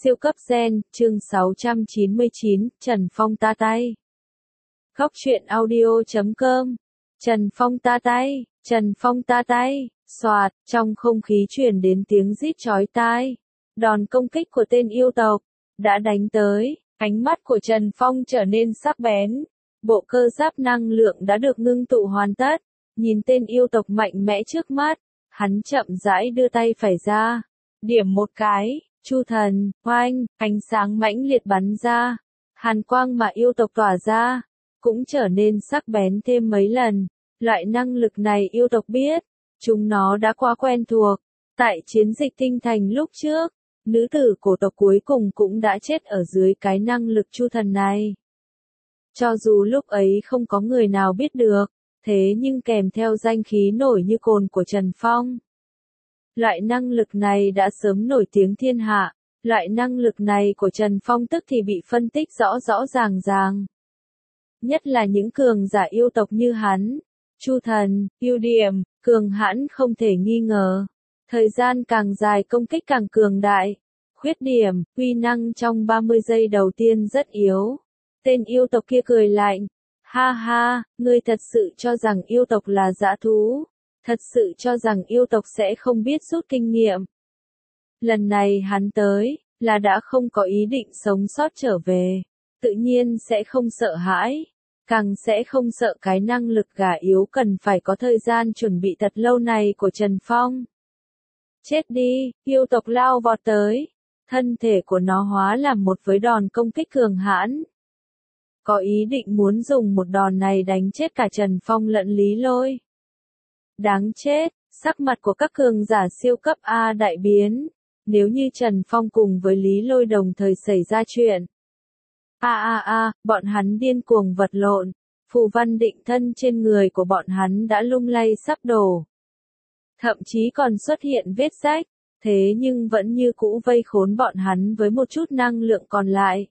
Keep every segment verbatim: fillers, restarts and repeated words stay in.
Siêu cấp gen, chương sáu trăm chín mươi chín, Trần Phong ta tay. Góc truyện audio chấm com. Trần Phong ta tay, Trần Phong ta tay, xoạt, trong không khí truyền đến tiếng rít chói tai. Đòn công kích của tên yêu tộc đã đánh tới, ánh mắt của Trần Phong trở nên sắc bén. Bộ cơ giáp năng lượng đã được ngưng tụ hoàn tất, nhìn tên yêu tộc mạnh mẽ trước mắt, hắn chậm rãi đưa tay phải ra, điểm một cái. Chu thần, oanh, ánh sáng mãnh liệt bắn ra, hàn quang mà yêu tộc tỏa ra, cũng trở nên sắc bén thêm mấy lần. Loại năng lực này yêu tộc biết, chúng nó đã quá quen thuộc. Tại chiến dịch tinh thành lúc trước, nữ tử cổ tộc cuối cùng cũng đã chết ở dưới cái năng lực chu thần này. Cho dù lúc ấy không có người nào biết được, thế nhưng kèm theo danh khí nổi như cồn của Trần Phong. Loại năng lực này đã sớm nổi tiếng thiên hạ, loại năng lực này của Trần Phong tức thì bị phân tích rõ rõ ràng ràng. Nhất là những cường giả yêu tộc như hắn, chu thần, ưu điểm, cường hãn không thể nghi ngờ. Thời gian càng dài công kích càng cường đại. Khuyết điểm, uy năng trong ba mươi giây đầu tiên rất yếu. Tên yêu tộc kia cười lạnh. Ha ha, ngươi thật sự cho rằng yêu tộc là dã thú. Thật sự cho rằng yêu tộc sẽ không biết rút kinh nghiệm. Lần này hắn tới, là đã không có ý định sống sót trở về. Tự nhiên sẽ không sợ hãi. Càng sẽ không sợ cái năng lực gà yếu cần phải có thời gian chuẩn bị thật lâu này của Trần Phong. Chết đi, yêu tộc lao vọt tới. Thân thể của nó hóa làm một với đòn công kích cường hãn. Có ý định muốn dùng một đòn này đánh chết cả Trần Phong lẫn Lý Lôi. Đáng chết, sắc mặt của các cường giả siêu cấp A đại biến, nếu như Trần Phong cùng với Lý Lôi đồng thời xảy ra chuyện. A a a, bọn hắn điên cuồng vật lộn, phù văn định thân trên người của bọn hắn đã lung lay sắp đổ. Thậm chí còn xuất hiện vết rách, thế nhưng vẫn như cũ vây khốn bọn hắn với một chút năng lượng còn lại.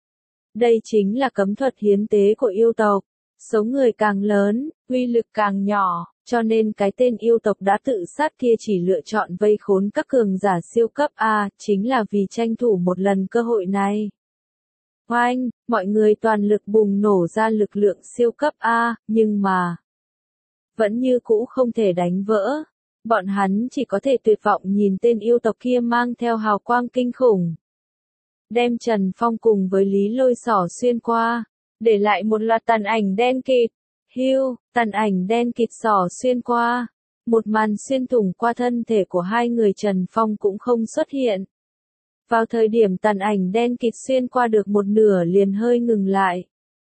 Đây chính là cấm thuật hiến tế của yêu tộc, số người càng lớn, uy lực càng nhỏ. Cho nên cái tên yêu tộc đã tự sát kia chỉ lựa chọn vây khốn các cường giả siêu cấp A, chính là vì tranh thủ một lần cơ hội này. Oanh, mọi người toàn lực bùng nổ ra lực lượng siêu cấp A, nhưng mà vẫn như cũ không thể đánh vỡ. Bọn hắn chỉ có thể tuyệt vọng nhìn tên yêu tộc kia mang theo hào quang kinh khủng. Đem Trần Phong cùng với Lý Lôi xỏ xuyên qua, để lại một loạt tàn ảnh đen kịt. Hiu, tàn ảnh đen kịt xỏ xuyên qua. Một màn xuyên thủng qua thân thể của hai người Trần Phong cũng không xuất hiện. Vào thời điểm tàn ảnh đen kịt xuyên qua được một nửa liền hơi ngừng lại.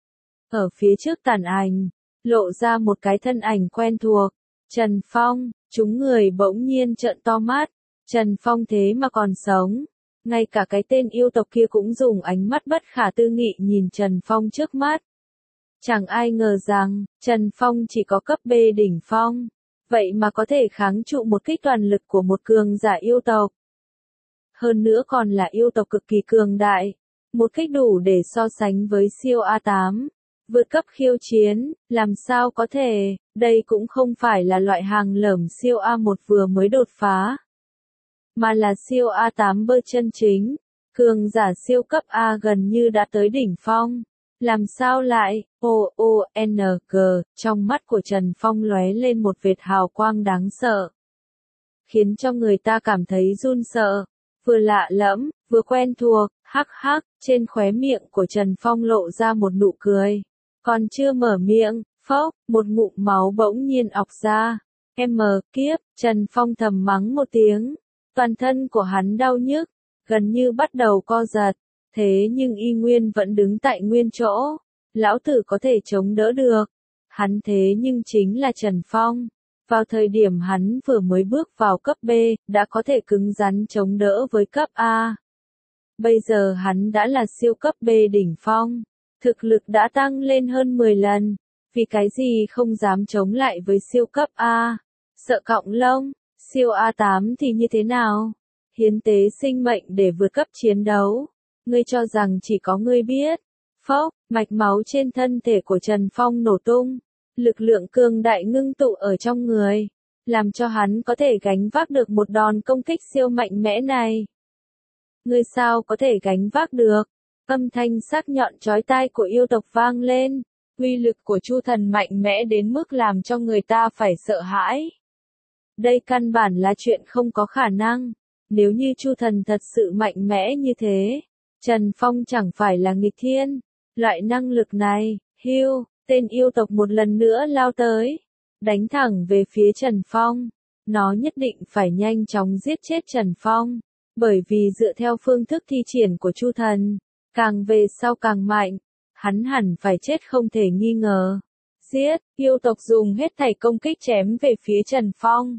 Ở phía trước tàn ảnh, lộ ra một cái thân ảnh quen thuộc. Trần Phong, chúng người bỗng nhiên trợn to mắt. Trần Phong thế mà còn sống. Ngay cả cái tên yêu tộc kia cũng dùng ánh mắt bất khả tư nghị nhìn Trần Phong trước mắt. Chẳng ai ngờ rằng, Trần Phong chỉ có cấp B đỉnh phong, vậy mà có thể kháng trụ một kích toàn lực của một cường giả yêu tộc. Hơn nữa còn là yêu tộc cực kỳ cường đại, một kích đủ để so sánh với siêu A tám, vượt cấp khiêu chiến, làm sao có thể, đây cũng không phải là loại hàng lởm siêu A một vừa mới đột phá, mà là siêu A tám bơ chân chính, cường giả siêu cấp A gần như đã tới đỉnh phong. Làm sao lại, O O N G, trong mắt của Trần Phong lóe lên một vệt hào quang đáng sợ. Khiến cho người ta cảm thấy run sợ, vừa lạ lẫm, vừa quen thuộc, hắc hắc, trên khóe miệng của Trần Phong lộ ra một nụ cười. Còn chưa mở miệng, phốc, một ngụm máu bỗng nhiên ọc ra. Em mờ kiếp, Trần Phong thầm mắng một tiếng. Toàn thân của hắn đau nhức, gần như bắt đầu co giật. Thế nhưng y nguyên vẫn đứng tại nguyên chỗ, lão tử có thể chống đỡ được. Hắn thế nhưng chính là Trần Phong. Vào thời điểm hắn vừa mới bước vào cấp B, đã có thể cứng rắn chống đỡ với cấp A. Bây giờ hắn đã là siêu cấp B đỉnh phong. Thực lực đã tăng lên hơn mười lần. Vì cái gì không dám chống lại với siêu cấp A? Sợ cọng lông, siêu A tám thì như thế nào? Hiến tế sinh mệnh để vượt cấp chiến đấu. Ngươi cho rằng chỉ có ngươi biết. Phốc, mạch máu trên thân thể của Trần Phong nổ tung. Lực lượng cường đại ngưng tụ ở trong người. Làm cho hắn có thể gánh vác được một đòn công kích siêu mạnh mẽ này. Ngươi sao có thể gánh vác được? Âm thanh sắc nhọn chói tai của yêu tộc vang lên. Uy lực của Chu Thần mạnh mẽ đến mức làm cho người ta phải sợ hãi. Đây căn bản là chuyện không có khả năng. Nếu như Chu Thần thật sự mạnh mẽ như thế, Trần Phong chẳng phải là nghịch thiên. Loại năng lực này, hiu, tên yêu tộc một lần nữa lao tới, đánh thẳng về phía Trần Phong. Nó nhất định phải nhanh chóng giết chết Trần Phong, bởi vì dựa theo phương thức thi triển của Chu Thần, càng về sau càng mạnh, hắn hẳn phải chết không thể nghi ngờ. Giết, yêu tộc dùng hết thảy công kích chém về phía Trần Phong.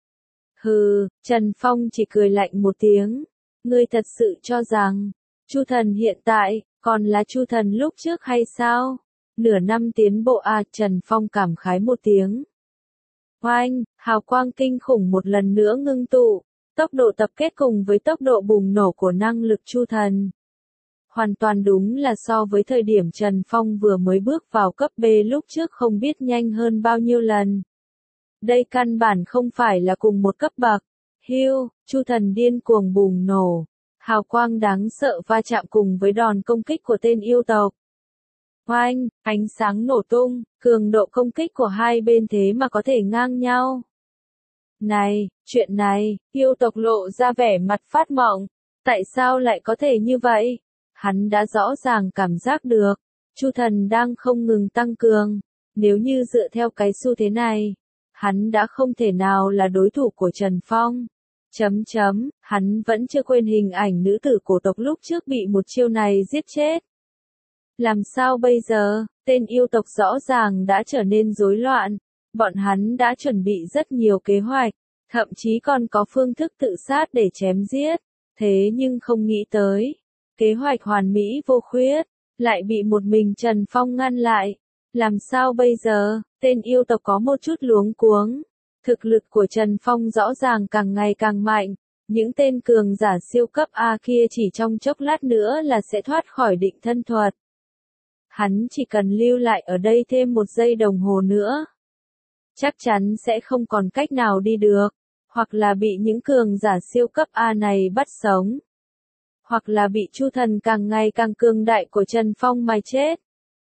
Hừ, Trần Phong chỉ cười lạnh một tiếng. Ngươi thật sự cho rằng, Chu Thần hiện tại, còn là Chu Thần lúc trước hay sao? Nửa năm tiến bộ à, Trần Phong cảm khái một tiếng. Oanh, hào quang kinh khủng một lần nữa ngưng tụ, tốc độ tập kết cùng với tốc độ bùng nổ của năng lực Chu Thần. Hoàn toàn đúng là so với thời điểm Trần Phong vừa mới bước vào cấp B lúc trước không biết nhanh hơn bao nhiêu lần. Đây căn bản không phải là cùng một cấp bậc. Hiu, Chu Thần điên cuồng bùng nổ, hào quang đáng sợ va chạm cùng với đòn công kích của tên yêu tộc. Oanh, ánh sáng nổ tung, cường độ công kích của hai bên thế mà có thể ngang nhau. Này, chuyện này, yêu tộc lộ ra vẻ mặt phát mộng. Tại sao lại có thể như vậy? Hắn đã rõ ràng cảm giác được, Chu Thần đang không ngừng tăng cường. Nếu như dựa theo cái xu thế này, hắn đã không thể nào là đối thủ của Trần Phong. Chấm chấm, hắn vẫn chưa quên hình ảnh nữ tử cổ tộc lúc trước bị một chiêu này giết chết. Làm sao bây giờ, tên yêu tộc rõ ràng đã trở nên rối loạn. Bọn hắn đã chuẩn bị rất nhiều kế hoạch, thậm chí còn có phương thức tự sát để chém giết. Thế nhưng không nghĩ tới, kế hoạch hoàn mỹ vô khuyết, lại bị một mình Trần Phong ngăn lại. Làm sao bây giờ, tên yêu tộc có một chút luống cuống. Thực lực của Trần Phong rõ ràng càng ngày càng mạnh. Những tên cường giả siêu cấp A kia chỉ trong chốc lát nữa là sẽ thoát khỏi định thân thuật. Hắn chỉ cần lưu lại ở đây thêm một giây đồng hồ nữa, chắc chắn sẽ không còn cách nào đi được. Hoặc là bị những cường giả siêu cấp A này bắt sống, hoặc là bị Chu Thần càng ngày càng cường đại của Trần Phong mà chết.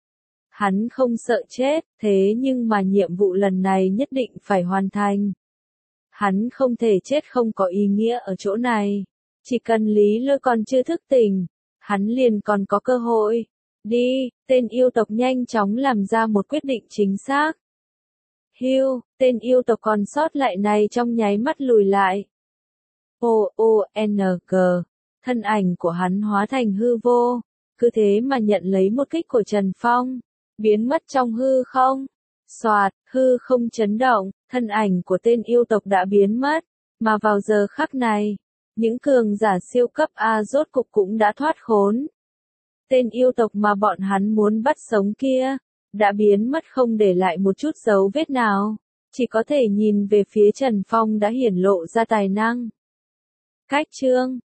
Hắn không sợ chết, thế nhưng mà nhiệm vụ lần này nhất định phải hoàn thành. Hắn không thể chết không có ý nghĩa ở chỗ này. Chỉ cần Lý Lôi còn chưa thức tỉnh, hắn liền còn có cơ hội. Đi, tên yêu tộc nhanh chóng làm ra một quyết định chính xác. Hiu, tên yêu tộc còn sót lại này trong nháy mắt lùi lại. O O N G, thân ảnh của hắn hóa thành hư vô, cứ thế mà nhận lấy một kích của Trần Phong, biến mất trong hư không. Soạt, hư không chấn động, thân ảnh của tên yêu tộc đã biến mất, mà vào giờ khắc này, những cường giả siêu cấp A rốt cục cũng đã thoát khốn. Tên yêu tộc mà bọn hắn muốn bắt sống kia, đã biến mất không để lại một chút dấu vết nào, chỉ có thể nhìn về phía Trần Phong đã hiển lộ ra tài năng. Cách chương